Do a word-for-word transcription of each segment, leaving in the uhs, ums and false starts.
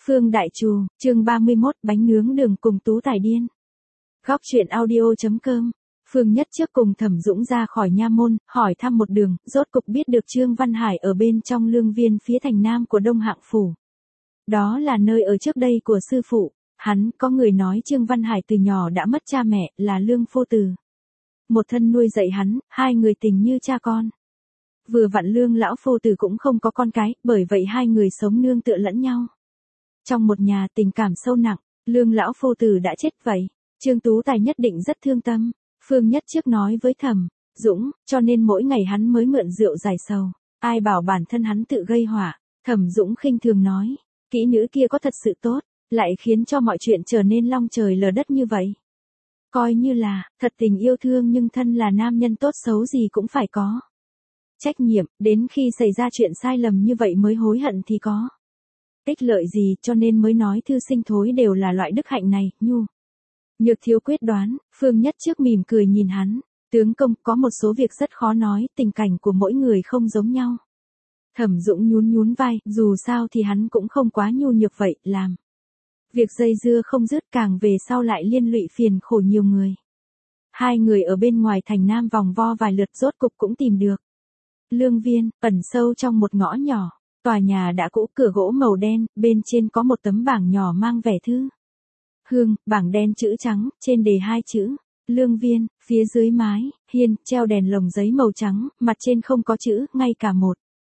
Phương Đại Trù, chương ba mươi mốt, bánh nướng đường cùng Tú Tài điên. Góc truyện audio.com. Phương Nhất trước cùng Thẩm Dũng ra khỏi nha môn, hỏi thăm một đường, rốt cục biết được Trương Văn Hải ở bên trong lương viên phía thành nam của Đông Hạng Phủ. Đó là nơi ở trước đây của sư phụ. Hắn có người nói Trương Văn Hải từ nhỏ đã mất cha mẹ, là Lương Phu Tử. Một thân nuôi dạy hắn, hai người tình như cha con. Vừa vặn Lương lão phu tử cũng không có con cái, bởi vậy hai người sống nương tựa lẫn nhau. Trong một nhà tình cảm sâu nặng, Lương lão phu tử đã chết vậy. Trương Tú Tài nhất định rất thương tâm. Phương Nhất trước nói với Thẩm Dũng, cho nên mỗi ngày hắn mới mượn rượu giải sầu. Ai bảo bản thân hắn tự gây họa. Thẩm Dũng khinh thường nói, kỹ nữ kia có thật sự tốt, lại khiến cho mọi chuyện trở nên long trời lở đất như vậy. Coi như là, thật tình yêu thương nhưng thân là nam nhân tốt xấu gì cũng phải có trách nhiệm, đến khi xảy ra chuyện sai lầm như vậy mới hối hận thì có ích lợi gì, cho nên mới nói thư sinh thối đều là loại đức hạnh này. Nhu Nhược thiếu quyết đoán. Phương Nhất trước mỉm cười nhìn hắn, tướng công, có một số việc rất khó nói, tình cảnh của mỗi người không giống nhau. Thẩm Dũng nhún nhún vai, dù sao thì hắn cũng không quá nhu nhược vậy, làm việc dây dưa không dứt, càng về sau lại liên lụy phiền khổ nhiều người. Hai người ở bên ngoài thành nam vòng vo vài lượt rốt cục cũng tìm được lương viên, ẩn sâu trong một ngõ nhỏ. Tòa nhà đã cũ, cửa gỗ màu đen, bên trên có một tấm bảng nhỏ mang vẻ thư hương, bảng đen chữ trắng, trên đề hai chữ lương viên, phía dưới mái hiên treo đèn lồng giấy màu trắng, mặt trên không có chữ, ngay cả một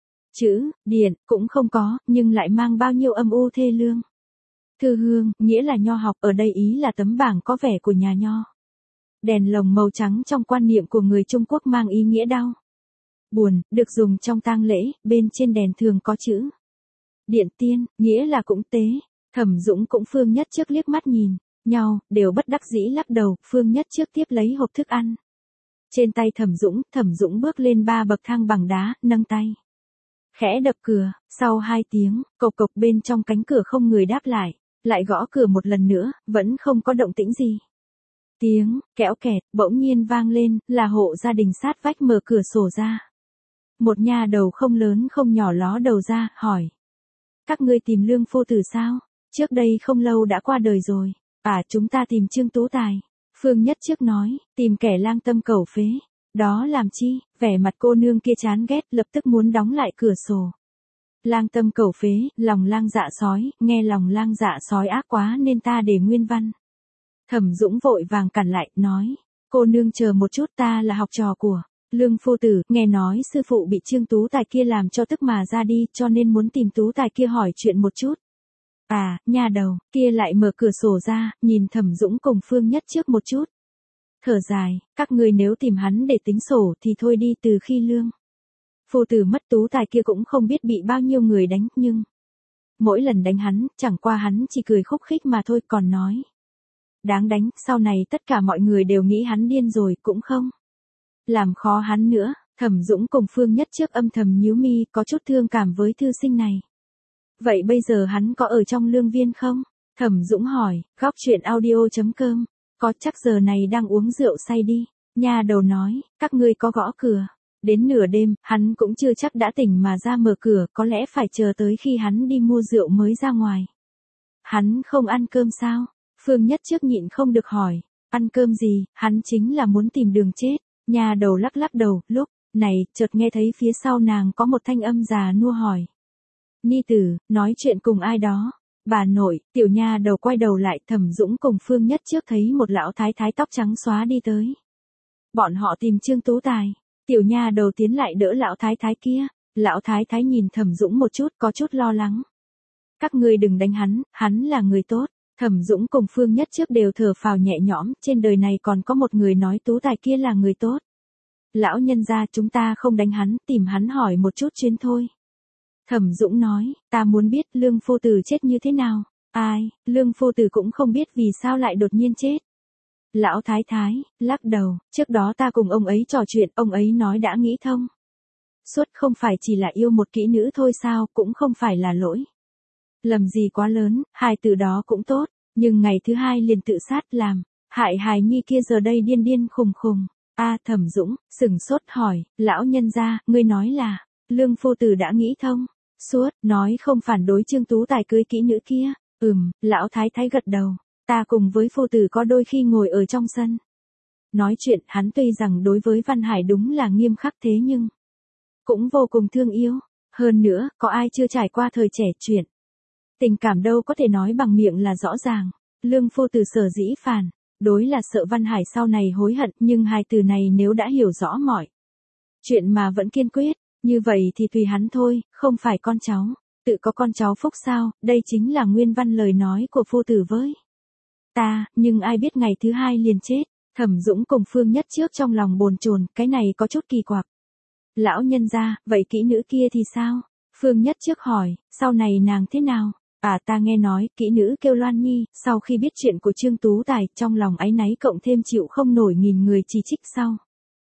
chữ điện cũng không có, nhưng lại mang bao nhiêu âm u thê lương. Thư hương, nghĩa là nho học, ở đây ý là tấm bảng có vẻ của nhà nho. Đèn lồng màu trắng trong quan niệm của người Trung Quốc mang ý nghĩa đau buồn, được dùng trong tang lễ, bên trên đèn thường có chữ điện tiên, nghĩa là cũng tế. Thẩm Dũng cũng Phương Nhất trước liếc mắt nhìn nhau, đều bất đắc dĩ lắc đầu. Phương Nhất trước tiếp lấy hộp thức ăn trên tay Thẩm Dũng, Thẩm Dũng bước lên ba bậc thang bằng đá, nâng tay khẽ đập cửa. Sau hai tiếng, cộc cộc, bên trong cánh cửa không người đáp lại, lại gõ cửa một lần nữa, vẫn không có động tĩnh gì. Tiếng kẽo kẹt bỗng nhiên vang lên, là hộ gia đình sát vách mở cửa sổ ra. Một nha đầu không lớn không nhỏ ló đầu ra, hỏi: các ngươi tìm Lương Phu Tử sao? Trước đây không lâu đã qua đời rồi. À, chúng ta tìm Trương Tú Tài. Phương Nhất trước nói, tìm kẻ lang tâm cầu phế. Đó làm chi? Vẻ mặt cô nương kia chán ghét, lập tức muốn đóng lại cửa sổ. Lang tâm cầu phế, lòng lang dạ sói, nghe lòng lang dạ sói ác quá nên ta để nguyên văn. Thẩm Dũng vội vàng cản lại, nói: cô nương chờ một chút, ta là học trò của Lương Phu Tử, nghe nói sư phụ bị Trương Tú Tài kia làm cho tức mà ra đi, cho nên muốn tìm Tú Tài kia hỏi chuyện một chút. À, nha đầu kia lại mở cửa sổ ra, nhìn Thẩm Dũng cùng Phương Nhất trước một chút. Thở dài, các người nếu tìm hắn để tính sổ thì thôi đi, từ khi Lương Phu Tử mất, Tú Tài kia cũng không biết bị bao nhiêu người đánh, nhưng mỗi lần đánh hắn, chẳng qua hắn chỉ cười khúc khích mà thôi, còn nói đáng đánh, sau này tất cả mọi người đều nghĩ hắn điên rồi, cũng không làm khó hắn nữa. Thẩm Dũng cùng Phương Nhất trước âm thầm nhíu mi, có chút thương cảm với thư sinh này. Vậy bây giờ hắn có ở trong lương viên không? Thẩm Dũng hỏi. Góc truyện audio.com. Có, chắc giờ này đang uống rượu say đi. Nha đầu nói, các ngươi có gõ cửa. Đến nửa đêm, hắn cũng chưa chắc đã tỉnh mà ra mở cửa, có lẽ phải chờ tới khi hắn đi mua rượu mới ra ngoài. Hắn không ăn cơm sao? Phương Nhất trước nhịn không được hỏi. Ăn cơm gì? Hắn chính là muốn tìm đường chết. Nhà đầu lắc lắc đầu. Lúc này, chợt nghe thấy phía sau nàng có một thanh âm già nua hỏi: Ni tử, nói chuyện cùng ai đó? Bà nội. Tiểu nha đầu quay đầu lại, Thẩm Dũng cùng Phương Nhất trước thấy một lão thái thái tóc trắng xóa đi tới. Bọn họ tìm Trương Tú Tài. Tiểu nha đầu tiến lại đỡ lão thái thái kia. Lão thái thái nhìn Thẩm Dũng một chút, có chút lo lắng. Các ngươi đừng đánh hắn, hắn là người tốt. Thẩm Dũng cùng Phương Nhất trước đều thở phào nhẹ nhõm, trên đời này còn có một người nói Tú Tài kia là người tốt. Lão nhân gia, chúng ta không đánh hắn, tìm hắn hỏi một chút chuyến thôi. Thẩm Dũng nói, ta muốn biết Lương Phu Tử chết như thế nào. Ai, Lương Phu Tử cũng không biết vì sao lại đột nhiên chết. Lão thái thái lắc đầu, trước đó ta cùng ông ấy trò chuyện, ông ấy nói đã nghĩ thông suốt, không phải chỉ là yêu một kỹ nữ thôi sao, cũng không phải là lỗi lầm gì quá lớn, hai từ đó cũng tốt, nhưng ngày thứ hai liền tự sát, làm hại hài nhi kia giờ đây điên điên khùng khùng. A, Thẩm Dũng sững sốt hỏi, lão nhân gia, ngươi nói là Lương Phu Tử đã nghĩ thông suốt, nói không phản đối Trương Tú Tài cưới kỹ nữ kia. Ừm, lão thái thái gật đầu. Ta cùng với phu tử có đôi khi ngồi ở trong sân. Nói chuyện, hắn tuy rằng đối với Văn Hải đúng là nghiêm khắc thế nhưng cũng vô cùng thương yêu. Hơn nữa, có ai chưa trải qua thời trẻ chuyện. Tình cảm đâu có thể nói bằng miệng là rõ ràng. Lương phu tử sở dĩ phản, đối là sợ Văn Hải sau này hối hận, nhưng hai từ này nếu đã hiểu rõ mọi chuyện mà vẫn kiên quyết, như vậy thì tùy hắn thôi, không phải con cháu, tự có con cháu phúc sao, đây chính là nguyên văn lời nói của phu tử với ta, nhưng ai biết ngày thứ hai liền chết. Thẩm Dũng cùng Phương Nhất Trước trong lòng bồn chồn, cái này có chút kỳ quặc. Lão nhân gia, vậy kỹ nữ kia thì sao? Phương Nhất Trước hỏi, sau này nàng thế nào? À, ta nghe nói, kỹ nữ kêu Loan Nhi, sau khi biết chuyện của Trương Tú Tài, trong lòng áy náy cộng thêm chịu không nổi nghìn người chỉ trích sau.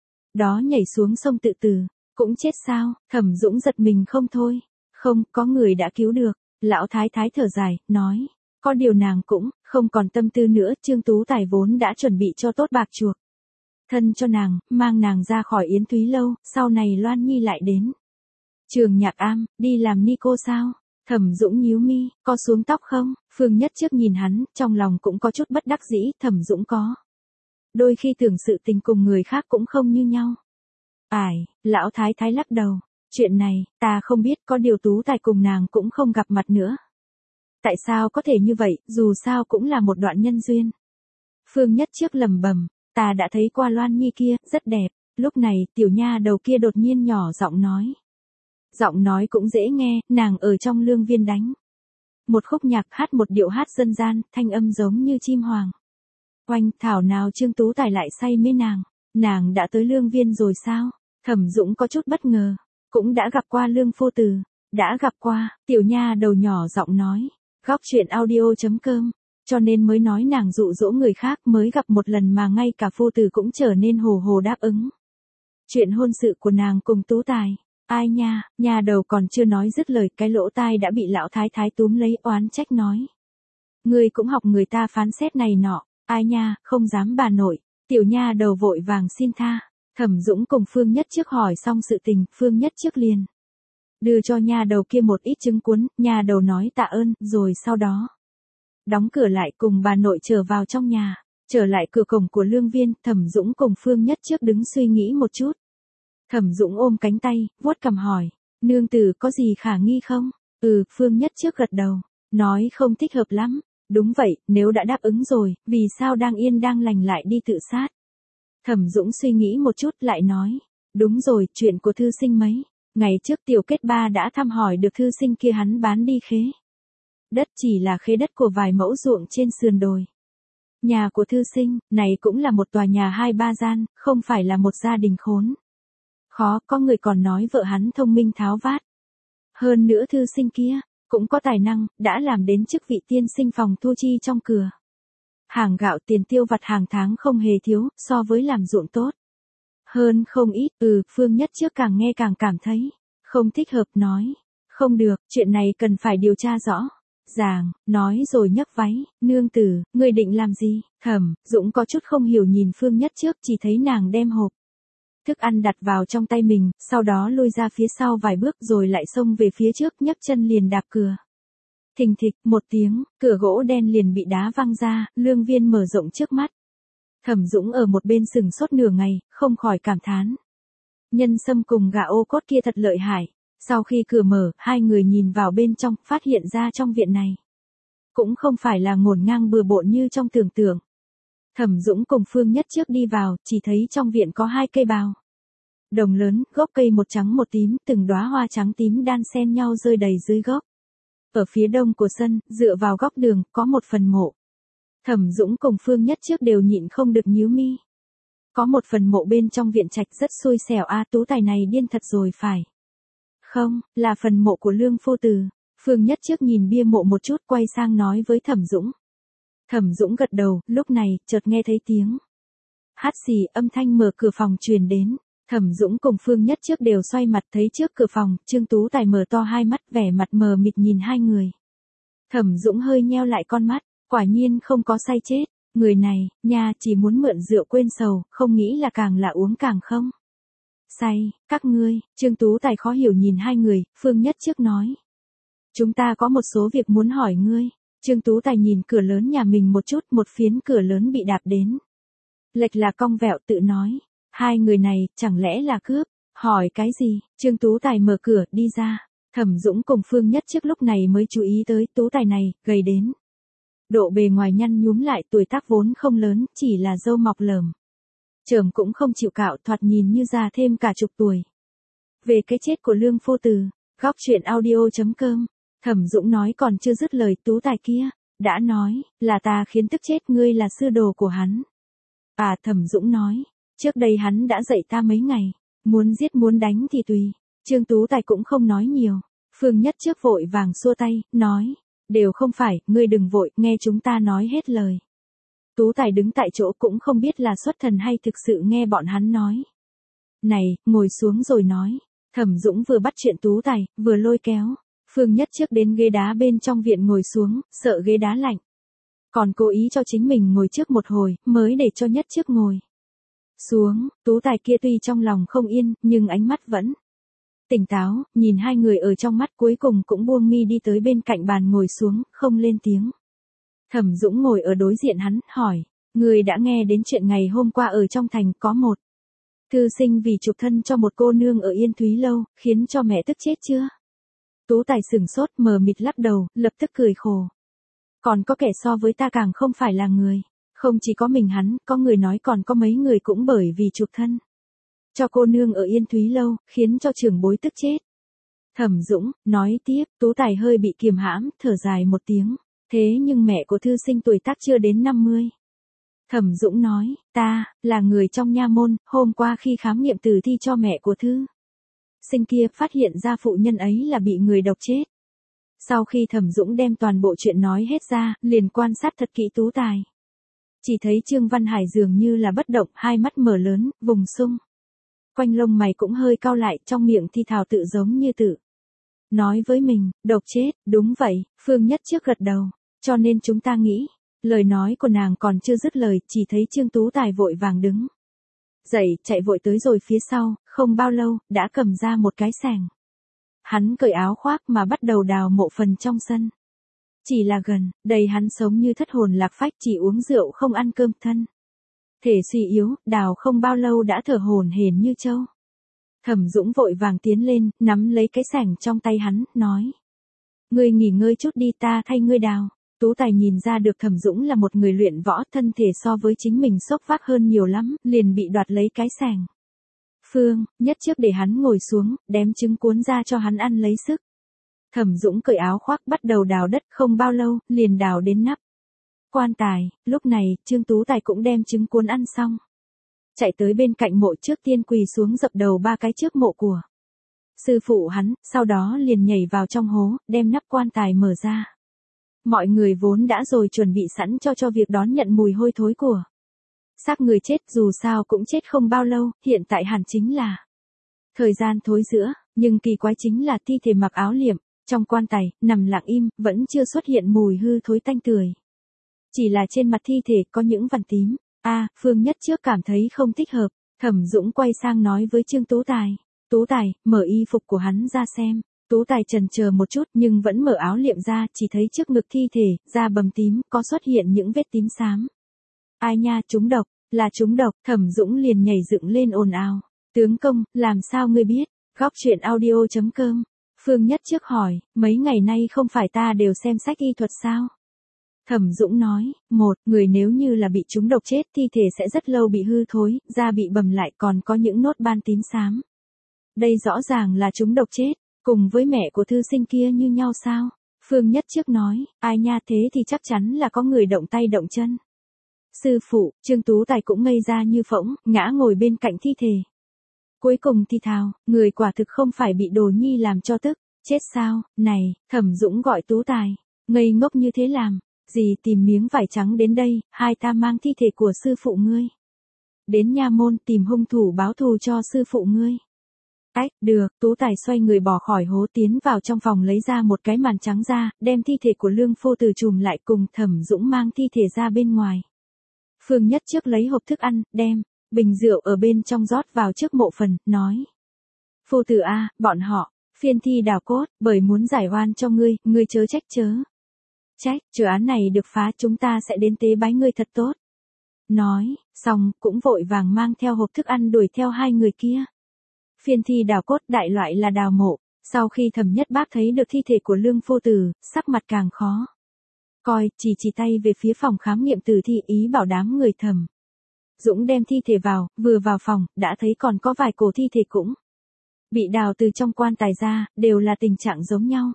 Đó nhảy xuống sông tự tử, cũng chết sao? Thẩm Dũng giật mình không thôi. Không, có người đã cứu được. Lão thái thái thở dài, nói, có điều nàng cũng không còn tâm tư nữa, Trương Tú Tài vốn đã chuẩn bị cho tốt bạc chuộc thân cho nàng, mang nàng ra khỏi Yến Thúy Lâu, sau này Loan Nhi lại đến Trường Nhạc Am, đi làm ni cô sao? Thẩm Dũng nhíu mi, có xuống tóc không? Phương Nhất Trước nhìn hắn, trong lòng cũng có chút bất đắc dĩ, Thẩm Dũng có đôi khi tưởng sự tình cùng người khác cũng không như nhau. Ải, lão thái thái lắc đầu, chuyện này, ta không biết, có điều Tú Tài cùng nàng cũng không gặp mặt nữa. Tại sao có thể như vậy, dù sao cũng là một đoạn nhân duyên. Phương Nhất Trước lầm bầm, ta đã thấy qua Loan Nhi kia, rất đẹp. Lúc này, tiểu nha đầu kia đột nhiên nhỏ giọng nói. Giọng nói cũng dễ nghe, nàng ở trong lương viên đánh một khúc nhạc, hát một điệu hát dân gian, thanh âm giống như chim hoàng. Oanh, thảo nào Trương Tú Tài lại say mê nàng. Nàng đã tới lương viên rồi sao? Thẩm Dũng có chút bất ngờ. Cũng đã gặp qua lương phu tử. Đã gặp qua, tiểu nha đầu nhỏ giọng nói. Góc chuyện audio chấm com, cho nên mới nói nàng dụ dỗ người khác, mới gặp một lần mà ngay cả phu tử cũng trở nên hồ hồ đáp ứng. Chuyện hôn sự của nàng cùng Tú Tài. Ai nha, nhà đầu còn chưa nói dứt lời, cái lỗ tai đã bị lão thái thái túm lấy, oán trách nói. Người cũng học người ta phán xét này nọ, ai nha, không dám bà nội. Tiểu nha đầu vội vàng xin tha. Thẩm Dũng cùng Phương Nhất Trước hỏi xong sự tình, Phương Nhất Trước liền đưa cho nha đầu kia một ít trứng cuốn, nha đầu nói tạ ơn, rồi sau đó đóng cửa lại cùng bà nội trở vào trong nhà. Trở lại cửa cổng của lương viên, Thẩm Dũng cùng Phương Nhất Trước đứng suy nghĩ một chút. Thẩm Dũng ôm cánh tay, vuốt cằm hỏi, nương tử có gì khả nghi không? Ừ, Phương Nhất Trước gật đầu, nói không thích hợp lắm. Đúng vậy, nếu đã đáp ứng rồi, vì sao đang yên đang lành lại đi tự sát? Thẩm Dũng suy nghĩ một chút lại nói, đúng rồi, chuyện của thư sinh mấy ngày trước tiểu kết ba đã thăm hỏi được thư sinh kia, hắn bán đi khế đất, chỉ là khế đất của vài mẫu ruộng trên sườn đồi. Nhà của thư sinh, này cũng là một tòa nhà hai ba gian, không phải là một gia đình khốn khó, có người còn nói vợ hắn thông minh tháo vát. Hơn nữa thư sinh kia, cũng có tài năng, đã làm đến chức vị tiên sinh phòng thu chi trong cửa hàng gạo, tiền tiêu vặt hàng tháng không hề thiếu, so với làm ruộng tốt hơn không ít. Ừ, Phương Nhất Trước càng nghe càng cảm thấy không thích hợp, nói, không được, chuyện này cần phải điều tra rõ ràng, nói rồi nhấc váy. Nương tử, người định làm gì? Thẩm Dũng có chút không hiểu nhìn Phương Nhất Trước, chỉ thấy nàng đem hộp thức ăn đặt vào trong tay mình, sau đó lui ra phía sau vài bước rồi lại xông về phía trước, nhấc chân liền đạp cửa. Thình thịch, một tiếng, cửa gỗ đen liền bị đá văng ra, lương viên mở rộng trước mắt. Thẩm Dũng ở một bên sừng sốt nửa ngày, không khỏi cảm thán. Nhân sâm cùng gà ô cốt kia thật lợi hại. Sau khi cửa mở, hai người nhìn vào bên trong, phát hiện ra trong viện này cũng không phải là ngổn ngang bừa bộn như trong tưởng tượng. Thẩm Dũng cùng Phương Nhất Trước đi vào, chỉ thấy trong viện có hai cây bào đồng lớn, gốc cây một trắng một tím, từng đóa hoa trắng tím đan xen nhau rơi đầy dưới gốc. Ở phía đông của sân, dựa vào góc đường, có một phần mộ. Thẩm Dũng cùng Phương Nhất Trước đều nhịn không được nhíu mi. Có một phần mộ bên trong viện trạch, rất xui xẻo a, Tú Tài này điên thật rồi phải không? Là phần mộ của lương phu tử. Phương Nhất Trước nhìn bia mộ một chút, quay sang nói với Thẩm Dũng. Thẩm Dũng gật đầu, lúc này, chợt nghe thấy tiếng hát xì, âm thanh mở cửa phòng truyền đến. Thẩm Dũng cùng Phương Nhất Trước đều xoay mặt, thấy trước cửa phòng, Trương Tú Tài mở to hai mắt, vẻ mặt mờ mịt nhìn hai người. Thẩm Dũng hơi nheo lại con mắt, quả nhiên không có say chết. Người này, nha, chỉ muốn mượn rượu quên sầu, không nghĩ là càng là uống càng không say. Các ngươi, Trương Tú Tài khó hiểu nhìn hai người, Phương Nhất Trước nói. Chúng ta có một số việc muốn hỏi ngươi. Trương Tú Tài nhìn cửa lớn nhà mình một chút, một phiến cửa lớn bị đạp đến. Lệch là cong vẹo tự nói. Hai người này, chẳng lẽ là cướp? Hỏi cái gì? Trương Tú Tài mở cửa, đi ra. Thẩm Dũng cùng Phương Nhất trước lúc này mới chú ý tới Tú Tài này, gầy đến. Độ bề ngoài nhăn nhúm lại, tuổi tác vốn không lớn, chỉ là râu mọc lởm. Chởm cũng không chịu cạo, thoạt nhìn như già thêm cả chục tuổi. Về cái chết của Lương Phô Từ, góc truyện audio chấm com. Thẩm Dũng nói còn chưa dứt lời, Tú Tài kia đã nói, là ta khiến tức chết ngươi, là sư đồ của hắn. À, Thẩm Dũng nói, trước đây hắn đã dạy ta mấy ngày, muốn giết muốn đánh thì tùy. Trương Tú Tài cũng không nói nhiều. Phương Nhất trước vội vàng xua tay, nói, đều không phải, ngươi đừng vội, nghe chúng ta nói hết lời. Tú Tài đứng tại chỗ cũng không biết là xuất thần hay thực sự nghe bọn hắn nói. Này, ngồi xuống rồi nói. Thẩm Dũng vừa bắt chuyện Tú Tài, vừa lôi kéo Phương Nhất trước đến ghế đá bên trong viện ngồi xuống, sợ ghế đá lạnh. Còn cố ý cho chính mình ngồi trước một hồi, mới để cho Nhất trước ngồi xuống. Tú Tài kia tuy trong lòng không yên, nhưng ánh mắt vẫn tỉnh táo, nhìn hai người ở trong mắt, cuối cùng cũng buông mi đi tới bên cạnh bàn ngồi xuống, không lên tiếng. Thẩm Dũng ngồi ở đối diện hắn, hỏi, người đã nghe đến chuyện ngày hôm qua ở trong thành có một thư sinh vì chụp thân cho một cô nương ở Yên Thúy Lâu, khiến cho mẹ tức chết chưa? Tú Tài sửng sốt, mờ mịt lắc đầu, lập tức cười khổ. Còn có kẻ so với ta càng không phải là người. Không chỉ có mình hắn, có người nói còn có mấy người cũng bởi vì chụp thân cho cô nương ở Yên Thúy Lâu, khiến cho trưởng bối tức chết. Thẩm Dũng nói tiếp, Tú Tài hơi bị kiềm hãm, thở dài một tiếng. Thế nhưng mẹ của thư sinh tuổi tác chưa đến năm mươi. Thẩm Dũng nói, ta, là người trong nha môn, hôm qua khi khám nghiệm tử thi cho mẹ của thư sinh kia, phát hiện ra phụ nhân ấy là bị người độc chết. Sau khi Thẩm Dũng đem toàn bộ chuyện nói hết ra, liền quan sát thật kỹ Tú Tài. Chỉ thấy Trương Văn Hải dường như là bất động, hai mắt mở lớn, vùng sung quanh lông mày cũng hơi cau lại, trong miệng thi thào tự giống như tự nói với mình, độc chết, đúng vậy. Phương Nhất trước gật đầu, cho nên chúng ta nghĩ. Lời nói của nàng còn chưa dứt lời, chỉ thấy Trương Tú Tài vội vàng đứng dậy, chạy vội tới rồi phía sau, không bao lâu, đã cầm ra một cái xẻng. Hắn cởi áo khoác mà bắt đầu đào mộ phần trong sân. Chỉ là gần đây hắn sống như thất hồn lạc phách, chỉ uống rượu không ăn cơm, thân thể suy yếu, đào không bao lâu đã thở hổn hển như trâu. Thẩm Dũng vội vàng tiến lên, nắm lấy cái xẻng trong tay hắn, nói, ngươi nghỉ ngơi chút đi, ta thay ngươi đào. Tú Tài nhìn ra được Thẩm Dũng là một người luyện võ, thân thể so với chính mình xốc vác hơn nhiều lắm, liền bị đoạt lấy cái xẻng. Phương Nhất trước để hắn ngồi xuống, đem trứng cuốn ra cho hắn ăn lấy sức. Thẩm Dũng cởi áo khoác bắt đầu đào đất, không bao lâu, liền đào đến nắp quan tài. Lúc này, Trương Tú Tài cũng đem trứng cuốn ăn xong. Chạy tới bên cạnh mộ, trước tiên quỳ xuống dập đầu ba cái trước mộ của sư phụ hắn, sau đó liền nhảy vào trong hố, đem nắp quan tài mở ra. Mọi người vốn đã rồi chuẩn bị sẵn cho cho việc đón nhận mùi hôi thối của xác người chết, dù sao cũng chết không bao lâu, hiện tại hẳn chính là thời gian thối rữa, nhưng kỳ quái chính là thi thể mặc áo liệm, trong quan tài, nằm lặng im, vẫn chưa xuất hiện mùi hư thối tanh tưởi. Chỉ là trên mặt thi thể có những vằn tím. A, à, Phương Nhất trước cảm thấy không thích hợp, Thẩm Dũng quay sang nói với Trương Tú Tài, Tú Tài, mở y phục của hắn ra xem. Tú Tài chần chờ một chút nhưng vẫn mở áo liệm ra, chỉ thấy trước ngực thi thể, da bầm tím, có xuất hiện những vết tím xám. Ai nha, trúng độc, là trúng độc. Thẩm Dũng liền nhảy dựng lên ồn ào. Tướng công, làm sao ngươi biết? Góc truyện audio chấm com. Phương Nhất trước hỏi, mấy ngày nay không phải ta đều xem sách y thuật sao? Thẩm Dũng nói, một, người nếu như là bị trúng độc chết, thi thể sẽ rất lâu bị hư thối, da bị bầm lại, còn có những nốt ban tím xám. Đây rõ ràng là trúng độc chết, cùng với mẹ của thư sinh kia như nhau sao? Phương Nhất trước nói, ai nha, thế thì chắc chắn là có người động tay động chân. Sư phụ, Trương Tú Tài cũng ngây ra như phỗng, ngã ngồi bên cạnh thi thể. Cuối cùng thì thào, người quả thực không phải bị Đồ Nhi làm cho tức, chết sao? Này, Thẩm Dũng gọi Tú Tài, ngây ngốc như thế làm gì, tìm miếng vải trắng đến đây, hai ta mang thi thể của sư phụ ngươi đến nha môn, tìm hung thủ báo thù cho sư phụ ngươi. Ách, được. Tú Tài xoay người bỏ khỏi hố, tiến vào trong phòng lấy ra một cái màn trắng ra, đem thi thể của Lương Phô Từ trùm lại, cùng Thẩm Dũng mang thi thể ra bên ngoài. Phương Nhất trước lấy hộp thức ăn, đem bình rượu ở bên trong rót vào trước mộ phần, nói, Phô Từ a, bọn họ Phiên thi đào cốt, bởi muốn giải oan cho ngươi, ngươi chớ trách chớ. Trách, chờ án này được phá chúng ta sẽ đến tế bái ngươi thật tốt. Nói, xong, cũng vội vàng mang theo hộp thức ăn đuổi theo hai người kia. Phiên thi đào cốt đại loại là đào mộ, sau khi Thẩm Nhất Bác thấy được thi thể của Lương Phu Tử, sắc mặt càng khó. Coi, chỉ chỉ tay về phía phòng khám nghiệm tử thi ý bảo đám người Thẩm Dũng đem thi thể vào, vừa vào phòng, đã thấy còn có vài cổ thi thể cũng bị đào từ trong quan tài ra, đều là tình trạng giống nhau.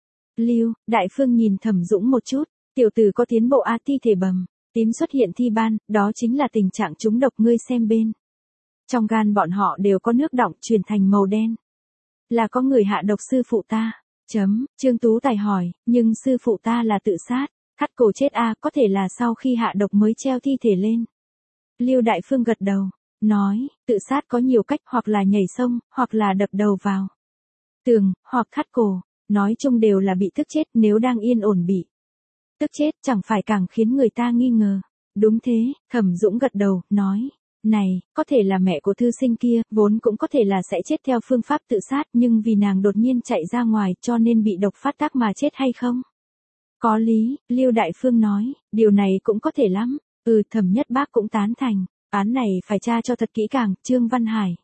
Lưu, Đại Phương nhìn Thẩm Dũng một chút, tiểu tử có tiến bộ a thi thể bầm, tím xuất hiện thi ban, đó chính là tình trạng trúng độc ngươi xem bên. Trong gan bọn họ đều có nước đọng chuyển thành màu đen. Là có người hạ độc sư phụ ta. Chấm, Trương Tú Tài hỏi, nhưng sư phụ ta là tự sát, thắt cổ chết a có thể là sau khi hạ độc mới treo thi thể lên. Lưu Đại Phương gật đầu, nói, tự sát có nhiều cách hoặc là nhảy sông, hoặc là đập đầu vào tường, hoặc thắt cổ, nói chung đều là bị tức chết nếu đang yên ổn bị tức chết chẳng phải càng khiến người ta nghi ngờ. Đúng thế, Thẩm Dũng gật đầu, nói, này, có thể là mẹ của thư sinh kia, vốn cũng có thể là sẽ chết theo phương pháp tự sát nhưng vì nàng đột nhiên chạy ra ngoài cho nên bị độc phát tác mà chết hay không? Có lý, Lưu Đại Phương nói, điều này cũng có thể lắm. Ừ, Thẩm Nhất Bác cũng tán thành, án này phải tra cho thật kỹ càng, Trương Văn Hải.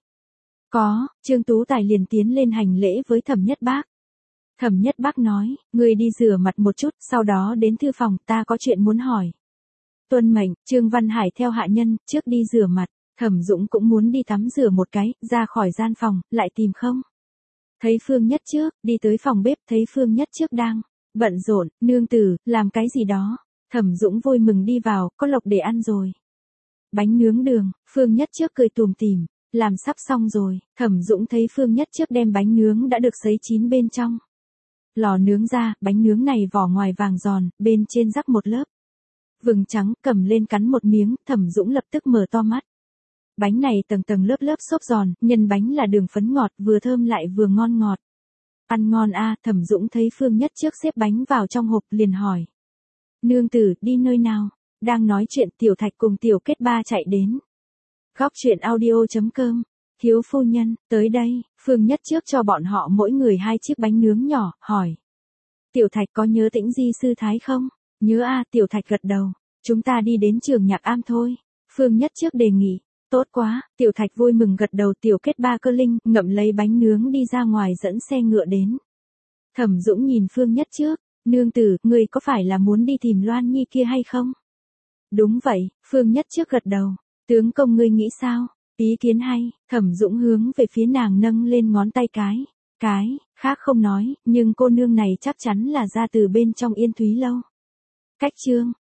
Có, Trương Tú Tài liền tiến lên hành lễ với Thẩm Nhất Bác. Thẩm Nhất Bác nói, người đi rửa mặt một chút, sau đó đến thư phòng, ta có chuyện muốn hỏi. Tuân mệnh, Trương Văn Hải theo hạ nhân, trước đi rửa mặt, Thẩm Dũng cũng muốn đi tắm rửa một cái, ra khỏi gian phòng, lại tìm không. Thấy Phương Nhất Trước, đi tới phòng bếp, thấy Phương Nhất Trước đang bận rộn, nương tử, làm cái gì đó. Thẩm Dũng vui mừng đi vào, có lộc để ăn rồi. Bánh nướng đường, Phương Nhất Trước cười tùm tìm, làm sắp xong rồi. Thẩm Dũng thấy Phương Nhất Trước đem bánh nướng đã được sấy chín bên trong lò nướng ra, bánh nướng này vỏ ngoài vàng giòn, bên trên rắc một lớp vừng trắng, cầm lên cắn một miếng, Thẩm Dũng lập tức mở to mắt. Bánh này tầng tầng lớp lớp xốp giòn, nhân bánh là đường phấn ngọt, vừa thơm lại vừa ngon ngọt. Ăn ngon a, Thẩm Dũng thấy Phương Nhất Trước xếp bánh vào trong hộp liền hỏi. Nương tử, đi nơi nào? Đang nói chuyện Tiểu Thạch cùng Tiểu Kết Ba chạy đến. Góc truyện audio chấm com. Thiếu phu nhân, tới đây, Phương Nhất Trước cho bọn họ mỗi người hai chiếc bánh nướng nhỏ, hỏi. Tiểu Thạch có nhớ Tĩnh Di sư thái không? Nhớ a, Tiểu Thạch gật đầu. Chúng ta đi đến trường nhạc am thôi. Phương Nhất Trước đề nghị. Tốt quá, Tiểu Thạch vui mừng gật đầu. Tiểu Kết Ba cơ linh, ngậm lấy bánh nướng đi ra ngoài dẫn xe ngựa đến. Thẩm Dũng nhìn Phương Nhất Trước. Nương tử, ngươi có phải là muốn đi tìm Loan Nhi kia hay không? Đúng vậy, Phương Nhất Trước gật đầu. Tướng công ngươi nghĩ sao? Ý kiến hay, Thẩm Dũng hướng về phía nàng nâng lên ngón tay cái. Cái, khác không nói, nhưng cô nương này chắc chắn là ra từ bên trong Yên Thúy Lâu. Cách chương,